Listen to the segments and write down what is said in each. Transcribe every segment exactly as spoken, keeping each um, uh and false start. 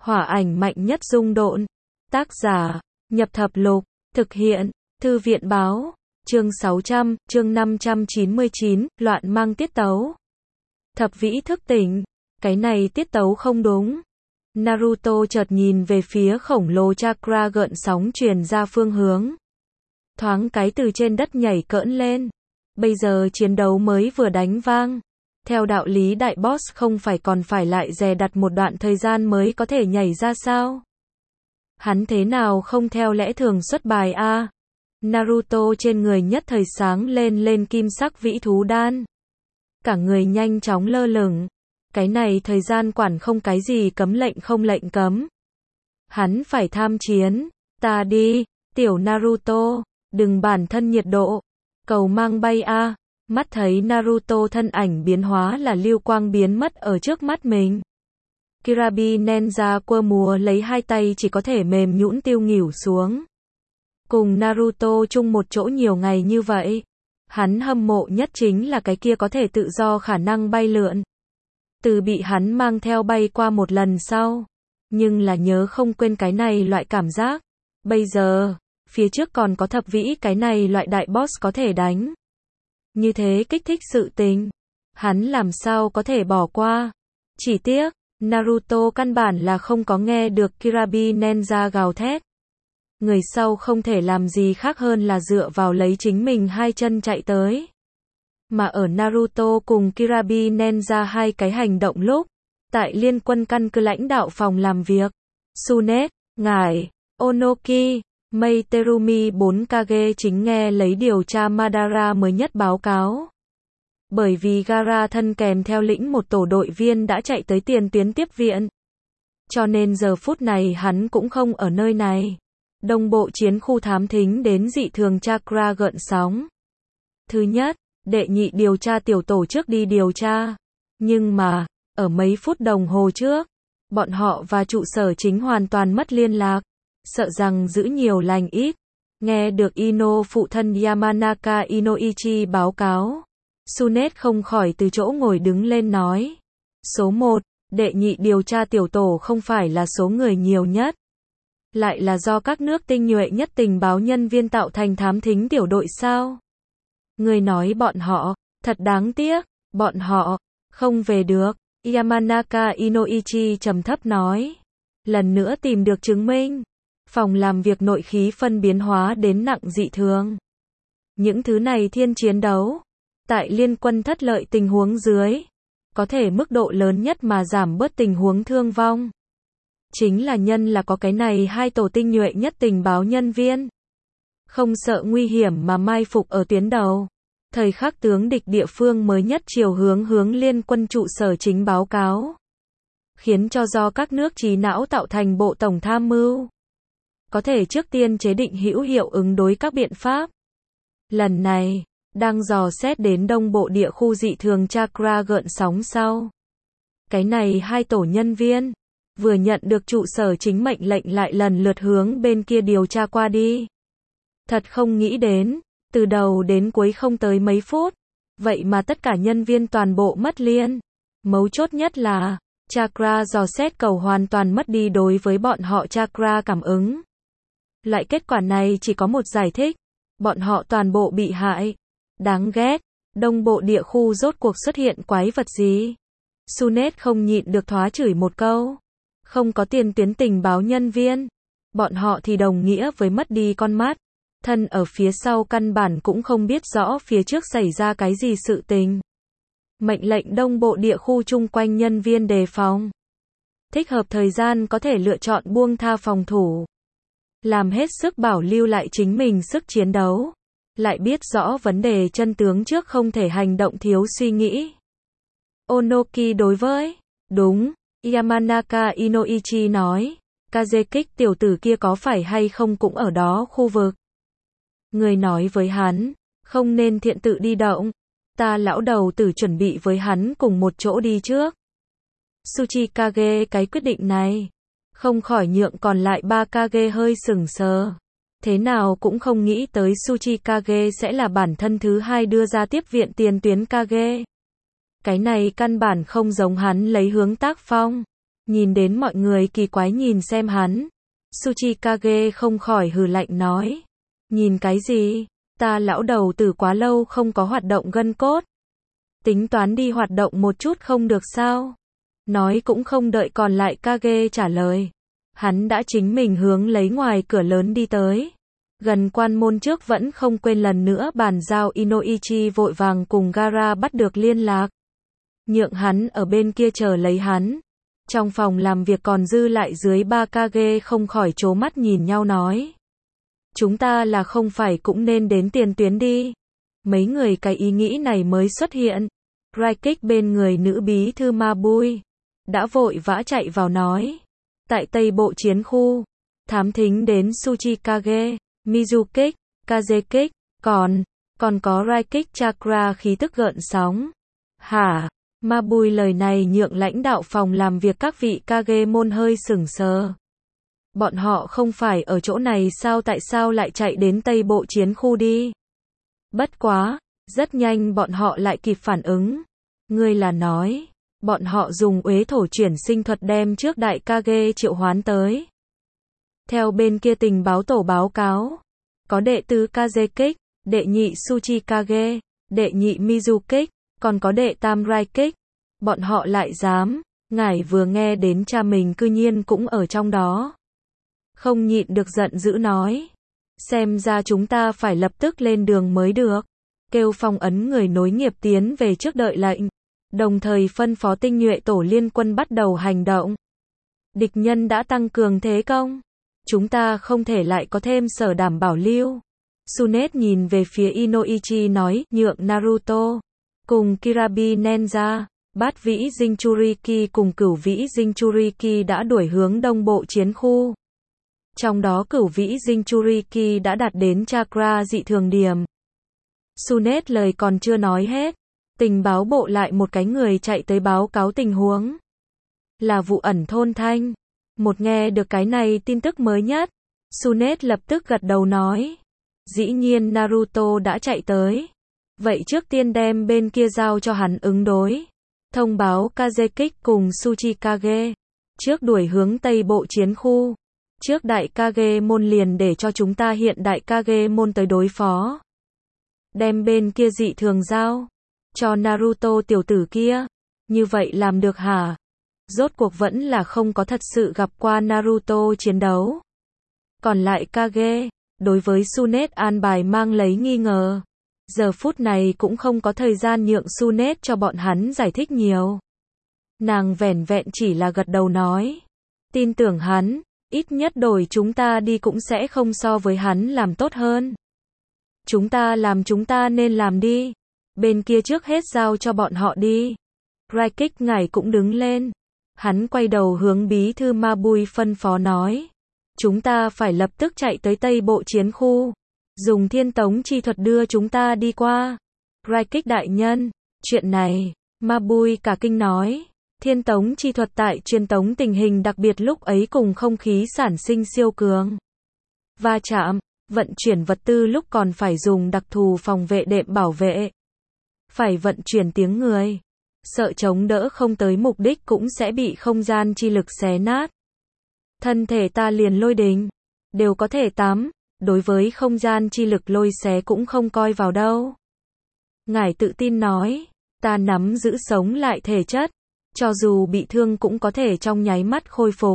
Hỏa ảnh mạnh nhất dung độn. Tác giả, Nhập Thập Lục, thực hiện, Thư viện báo, chương sáu trăm, chương năm trăm chín mươi chín, loạn mang tiết tấu. Thập vĩ thức tỉnh, cái này tiết tấu không đúng. Naruto chợt nhìn về phía khổng lồ chakra gợn sóng truyền ra phương hướng. Thoáng cái từ trên đất nhảy cỡn lên. Bây giờ chiến đấu mới vừa đánh vang. Theo đạo lý đại boss không phải còn phải lại dè đặt một đoạn thời gian mới có thể nhảy ra sao? Hắn thế nào không theo lẽ thường xuất bài a? Naruto trên người nhất thời sáng lên lên kim sắc vĩ thú đan. Cả người nhanh chóng lơ lửng. Cái này thời gian quản không cái gì cấm lệnh không lệnh cấm. Hắn phải tham chiến. Ta đi, tiểu Naruto, đừng bản thân nhiệt độ. Cầu mang bay a. Mắt thấy Naruto thân ảnh biến hóa là lưu quang biến mất ở trước mắt mình. Kirabi Ninja quơ múa lấy hai tay chỉ có thể mềm nhũn tiêu nghỉu xuống. Cùng Naruto chung một chỗ nhiều ngày như vậy. Hắn hâm mộ nhất chính là cái kia có thể tự do khả năng bay lượn. Từ bị hắn mang theo bay qua một lần sau. Nhưng là nhớ không quên cái này loại cảm giác. Bây giờ, phía trước còn có thập vĩ cái này loại đại boss có thể đánh. Như thế kích thích sự tình. Hắn làm sao có thể bỏ qua. Chỉ tiếc, Naruto căn bản là không có nghe được Kirabi Ninja gào thét. Người sau không thể làm gì khác hơn là dựa vào lấy chính mình hai chân chạy tới. Mà ở Naruto cùng Kirabi Ninja hai cái hành động lúc, tại liên quân căn cứ lãnh đạo phòng làm việc, Tsunade, ngài, Onoki, Mei Terumi bốn Kage chính nghe lấy điều tra Madara mới nhất báo cáo. Bởi vì Gaara thân kèm theo lĩnh một tổ đội viên đã chạy tới tiền tuyến tiếp viện. Cho nên giờ phút này hắn cũng không ở nơi này. Đông bộ chiến khu thám thính đến dị thường chakra gợn sóng. Thứ nhất, đệ nhị điều tra tiểu tổ trước đi điều tra. Nhưng mà, ở mấy phút đồng hồ trước, bọn họ và trụ sở chính hoàn toàn mất liên lạc. Sợ rằng giữ nhiều lành ít. Nghe được Ino phụ thân Yamanaka Inoichi báo cáo. Tsunade không khỏi từ chỗ ngồi đứng lên nói. Số một, đệ nhị điều tra tiểu tổ không phải là số người nhiều nhất. Lại là do các nước tinh nhuệ nhất tình báo nhân viên tạo thành thám thính tiểu đội sao? Người nói bọn họ, thật đáng tiếc, bọn họ, không về được. Yamanaka Inoichi trầm thấp nói. Lần nữa tìm được chứng minh. Phòng làm việc nội khí phân biến hóa đến nặng dị thường. Những thứ này thiên chiến đấu. Tại liên quân thất lợi tình huống dưới. Có thể mức độ lớn nhất mà giảm bớt tình huống thương vong. Chính là nhân là có cái này hai tổ tinh nhuệ nhất tình báo nhân viên. Không sợ nguy hiểm mà mai phục ở tuyến đầu. Thời khắc tướng địch địa phương mới nhất chiều hướng hướng liên quân trụ sở chính báo cáo. Khiến cho do các nước trí não tạo thành bộ tổng tham mưu. Có thể trước tiên chế định hữu hiệu ứng đối các biện pháp. Lần này, đang dò xét đến đông bộ địa khu dị thường chakra gợn sóng sau. Cái này hai tổ nhân viên, vừa nhận được trụ sở chính mệnh lệnh lại lần lượt hướng bên kia điều tra qua đi. Thật không nghĩ đến, từ đầu đến cuối không tới mấy phút, vậy mà tất cả nhân viên toàn bộ mất liên. Mấu chốt nhất là, chakra dò xét cầu hoàn toàn mất đi đối với bọn họ chakra cảm ứng. Loại kết quả này chỉ có một giải thích, bọn họ toàn bộ bị hại. Đáng ghét, đông bộ địa khu rốt cuộc xuất hiện quái vật gì? Tsunade không nhịn được thoá chửi một câu. Không có tiền tuyến tình báo nhân viên. Bọn họ thì đồng nghĩa với mất đi con mắt. Thân ở phía sau căn bản cũng không biết rõ phía trước xảy ra cái gì sự tình. Mệnh lệnh đông bộ địa khu chung quanh nhân viên đề phòng. Thích hợp thời gian có thể lựa chọn buông tha phòng thủ. Làm hết sức bảo lưu lại chính mình sức chiến đấu. Lại biết rõ vấn đề chân tướng trước không thể hành động thiếu suy nghĩ. Onoki đối với, đúng, Yamanaka Inoichi nói, Kazekik tiểu tử kia có phải hay không cũng ở đó khu vực. Người nói với hắn, không nên thiện tự đi động, ta lão đầu tử chuẩn bị với hắn cùng một chỗ đi trước. Tsuchikage cái quyết định này, không khỏi nhượng còn lại ba Kage hơi sừng sờ. Thế nào cũng không nghĩ tới Tsuchikage sẽ là bản thân thứ hai đưa ra tiếp viện tiền tuyến Kage. Cái này căn bản không giống hắn lấy hướng tác phong. Nhìn đến mọi người kỳ quái nhìn xem hắn, Tsuchikage không khỏi hừ lạnh nói. Nhìn cái gì? Ta lão đầu tử quá lâu không có hoạt động gân cốt. Tính toán đi hoạt động một chút không được sao? Nói cũng không đợi còn lại Kage trả lời. Hắn đã chính mình hướng lấy ngoài cửa lớn đi tới. Gần quan môn trước vẫn không quên lần nữa bàn giao Inoichi vội vàng cùng Gaara bắt được liên lạc. Nhượng hắn ở bên kia chờ lấy hắn. Trong phòng làm việc còn dư lại dưới ba Kage không khỏi trố mắt nhìn nhau nói. Chúng ta là không phải cũng nên đến tiền tuyến đi. Mấy người cái ý nghĩ này mới xuất hiện. Raikik bên người nữ bí thư Mabui đã vội vã chạy vào nói. Tại Tây Bộ chiến khu, thám thính đến Tsuchikage, Mizukik, Kazekik, còn, còn có Raikik Chakra khí tức gợn sóng. Hả? Mabui lời này nhượng lãnh đạo phòng làm việc các vị Kage môn hơi sửng sờ. Bọn họ không phải ở chỗ này sao, tại sao lại chạy đến Tây Bộ chiến khu đi? Bất quá, rất nhanh bọn họ lại kịp phản ứng. Ngươi là nói, bọn họ dùng uế thổ chuyển sinh thuật đem trước đại Kage triệu hoán tới. Theo bên kia tình báo tổ báo cáo, có đệ tứ Kazekik, đệ nhị Tsuchikage, đệ nhị Mizukik, còn có đệ tam Raikik. Bọn họ lại dám, ngài vừa nghe đến cha mình cư nhiên cũng ở trong đó. Không nhịn được giận dữ nói. Xem ra chúng ta phải lập tức lên đường mới được. Kêu phong ấn người nối nghiệp tiến về trước đợi lệnh. Đồng thời phân phó tinh nhuệ tổ liên quân bắt đầu hành động. Địch nhân đã tăng cường thế công. Chúng ta không thể lại có thêm sở đảm bảo lưu. Tsunet nhìn về phía Inoichi nói, nhượng Naruto cùng Kirabi Nenja, bát vĩ Jinchuriki cùng cửu vĩ Jinchuriki đã đuổi hướng đông bộ chiến khu. Trong đó cửu vĩ Jinchuriki đã đạt đến chakra dị thường điểm. Tsunet lời còn chưa nói hết, tình báo bộ lại một cái người chạy tới báo cáo tình huống. Là vụ ẩn thôn Thanh. Một nghe được cái này tin tức mới nhất, Tsunet lập tức gật đầu nói. Dĩ nhiên Naruto đã chạy tới. Vậy trước tiên đem bên kia giao cho hắn ứng đối. Thông báo Kazekik cùng Tsuchikage. Trước đuổi hướng Tây Bộ chiến khu. Trước đại Kage môn liền để cho chúng ta hiện đại Kage môn tới đối phó. Đem bên kia dị thường giao. Cho Naruto tiểu tử kia. Như vậy làm được hả? Rốt cuộc vẫn là không có thật sự gặp qua Naruto chiến đấu. Còn lại Kage, đối với Tsunet an bài mang lấy nghi ngờ. Giờ phút này cũng không có thời gian nhượng Tsunet cho bọn hắn giải thích nhiều. Nàng vẻn vẹn chỉ là gật đầu nói. Tin tưởng hắn, ít nhất đổi chúng ta đi cũng sẽ không so với hắn làm tốt hơn. Chúng ta làm chúng ta nên làm đi. Bên kia trước hết giao cho bọn họ đi. Raikik ngài cũng đứng lên. Hắn quay đầu hướng bí thư Mabui phân phó nói. Chúng ta phải lập tức chạy tới Tây Bộ chiến khu. Dùng thiên tống chi thuật đưa chúng ta đi qua. Raikik đại nhân, chuyện này, Mabui cả kinh nói. Thiên tống chi thuật tại truyền tống tình hình đặc biệt lúc ấy cùng không khí sản sinh siêu cường. Va chạm, vận chuyển vật tư lúc còn phải dùng đặc thù phòng vệ đệm bảo vệ. Phải vận chuyển tiếng người. Sợ chống đỡ không tới mục đích cũng sẽ bị không gian chi lực xé nát. Thân thể ta liền lôi đình. Đều có thể tắm. Đối với không gian chi lực lôi xé cũng không coi vào đâu. Ngài tự tin nói. Ta nắm giữ sống lại thể chất. Cho dù bị thương cũng có thể trong nháy mắt khôi phục.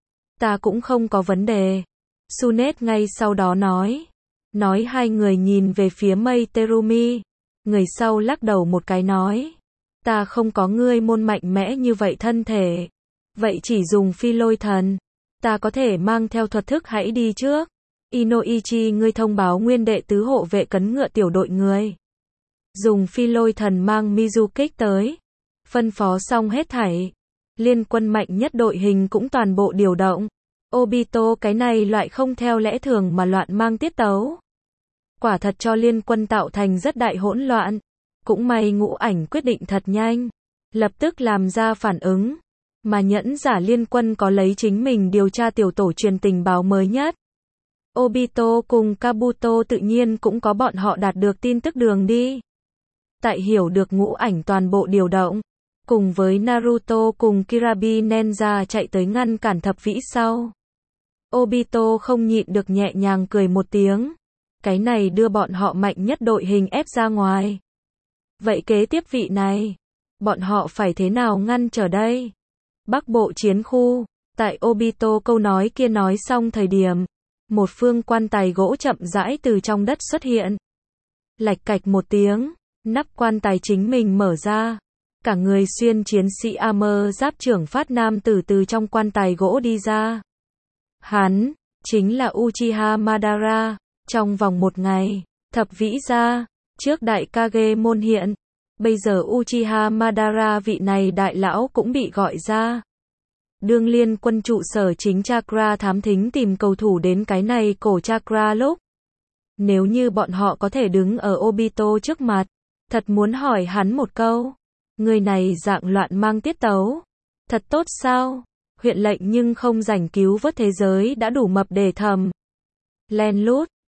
Ta cũng không có vấn đề. Tsunet ngay sau đó nói. Nói hai người nhìn về phía mây Terumi. Người sau lắc đầu một cái nói. Ta không có ngươi môn mạnh mẽ như vậy thân thể. Vậy chỉ dùng phi lôi thần. Ta có thể mang theo thuật thức hãy đi trước. Inoichi ngươi thông báo nguyên đệ tứ hộ vệ cấn ngựa tiểu đội người. Dùng phi lôi thần mang Mizukik tới. Phân phó xong hết thảy. Liên quân mạnh nhất đội hình cũng toàn bộ điều động. Obito cái này loại không theo lẽ thường mà loạn mang tiết tấu. Quả thật cho liên quân tạo thành rất đại hỗn loạn. Cũng may ngũ ảnh quyết định thật nhanh. Lập tức làm ra phản ứng. Mà nhẫn giả liên quân có lấy chính mình điều tra tiểu tổ truyền tình báo mới nhất. Obito cùng Kabuto tự nhiên cũng có bọn họ đạt được tin tức đường đi. Tại hiểu được ngũ ảnh toàn bộ điều động. cùng với Naruto cùng Kirabi Ninja chạy tới ngăn cản thập vĩ sau. Obito không nhịn được nhẹ nhàng cười một tiếng. Cái này đưa bọn họ mạnh nhất đội hình ép ra ngoài. Vậy kế tiếp vị này, bọn họ phải thế nào ngăn trở đây? Bắc bộ chiến khu, tại Obito câu nói kia nói xong thời điểm, một phương quan tài gỗ chậm rãi từ trong đất xuất hiện. Lạch cạch một tiếng, nắp quan tài chính mình mở ra. Cả người xuyên chiến sĩ armor giáp trưởng phát nam tử từ trong quan tài gỗ đi ra. Hắn, chính là Uchiha Madara. Trong vòng một ngày, thập vĩ ra, trước đại Kage môn hiện. Bây giờ Uchiha Madara vị này đại lão cũng bị gọi ra. Đương liên quân trụ sở chính Chakra thám thính tìm cầu thủ đến cái này cổ Chakra lúc. Nếu như bọn họ có thể đứng ở Obito trước mặt, thật muốn hỏi hắn một câu. Người này dạng loạn mang tiết tấu. Thật tốt sao? Huyện lệnh nhưng không rảnh cứu vớt thế giới đã đủ mập để thầm. Len lút,